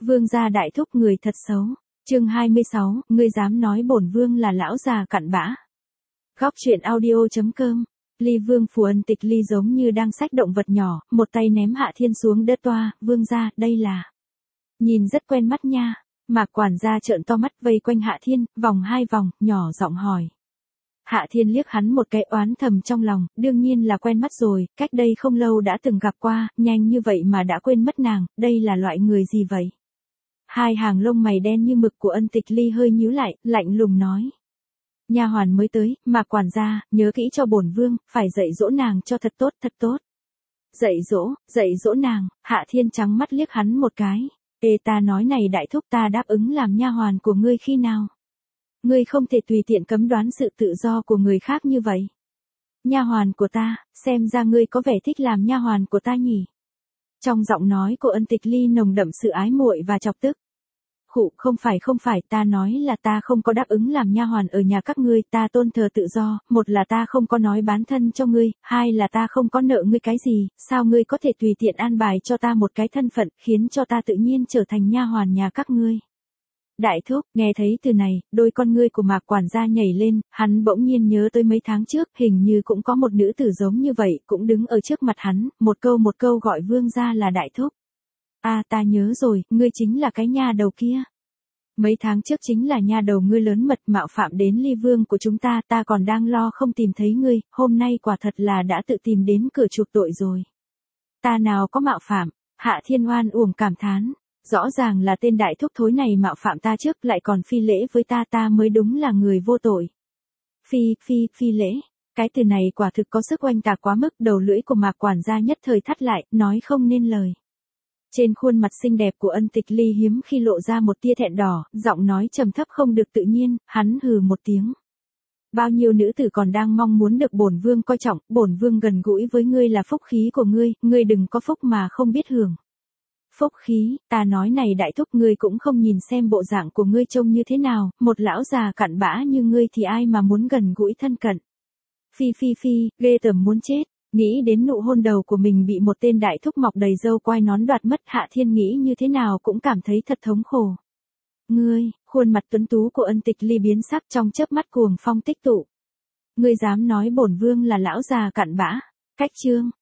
Vương gia đại thúc người thật xấu. Chương 26, ngươi dám nói bổn vương là lão già cặn bã. Góc truyện audio.com. Ly Vương Phù Ân Tịch Ly giống như đang xách động vật nhỏ, một tay ném Hạ Thiên xuống đất toa, vương gia, đây là. Nhìn rất quen mắt nha. Mạc quản gia trợn to mắt vây quanh Hạ Thiên, vòng hai vòng, nhỏ giọng hỏi. Hạ Thiên liếc hắn một cái oán thầm trong lòng, đương nhiên là quen mắt rồi, cách đây không lâu đã từng gặp qua, nhanh như vậy mà đã quên mất nàng, đây là loại người gì vậy? Hai hàng lông mày đen như mực của Ân Tịch Ly hơi nhíu lại, lạnh lùng nói. Nha hoàn mới tới, mà quản gia, nhớ kỹ cho bổn vương, phải dạy dỗ nàng cho thật tốt thật tốt. Dạy dỗ nàng, Hạ Thiên trắng mắt liếc hắn một cái. Ê ta nói này đại thúc ta đáp ứng làm nha hoàn của ngươi khi nào? Ngươi không thể tùy tiện cấm đoán sự tự do của người khác như vậy. Nha hoàn của ta, xem ra ngươi có vẻ thích làm nha hoàn của ta nhỉ? Trong giọng nói của Ân Tịch Ly nồng đậm sự ái muội và chọc tức. Không phải, ta nói là ta không có đáp ứng làm nha hoàn ở nhà các ngươi, ta tôn thờ tự do, một là ta không có nói bán thân cho ngươi, hai là ta không có nợ ngươi cái gì, sao ngươi có thể tùy tiện an bài cho ta một cái thân phận, khiến cho ta tự nhiên trở thành nha hoàn nhà các ngươi. Đại thúc, nghe thấy từ này, đôi con ngươi của Mạc quản gia nhảy lên, hắn bỗng nhiên nhớ tới mấy tháng trước, hình như cũng có một nữ tử giống như vậy, cũng đứng ở trước mặt hắn, một câu gọi vương gia là đại thúc. Ta nhớ rồi, ngươi chính là cái nha đầu kia. Mấy tháng trước chính là nha đầu ngươi lớn mật mạo phạm đến Ly Vương của chúng ta, ta còn đang lo không tìm thấy ngươi, hôm nay quả thật là đã tự tìm đến cửa chuộc tội rồi. Ta nào có mạo phạm, Hạ Thiên oan uổng cảm thán. Rõ ràng là tên đại thúc thối này mạo phạm ta trước lại còn phi lễ với ta mới đúng là người vô tội. Phi lễ. Cái từ này quả thực có sức oanh tạc quá mức, đầu lưỡi của Mạc quản gia nhất thời thắt lại, nói không nên lời. Trên khuôn mặt xinh đẹp của Ân Tịch Ly hiếm khi lộ ra một tia thẹn đỏ, giọng nói trầm thấp không được tự nhiên, hắn hừ một tiếng. Bao nhiêu nữ tử còn đang mong muốn được bổn vương coi trọng, bổn vương gần gũi với ngươi là phúc khí của ngươi đừng có phúc mà không biết hưởng. Phúc khí, ta nói này đại thúc ngươi cũng không nhìn xem bộ dạng của ngươi trông như thế nào, một lão già cặn bã như ngươi thì ai mà muốn gần gũi thân cận. Phi, ghê tởm muốn chết, nghĩ đến nụ hôn đầu của mình bị một tên đại thúc mọc đầy râu quai nón đoạt mất, Hạ Thiên nghĩ như thế nào cũng cảm thấy thật thống khổ. Ngươi, khuôn mặt tuấn tú của Ân Tịch Ly biến sắc trong chớp mắt cuồng phong tích tụ. Ngươi dám nói bổn vương là lão già cặn bã, cách chương.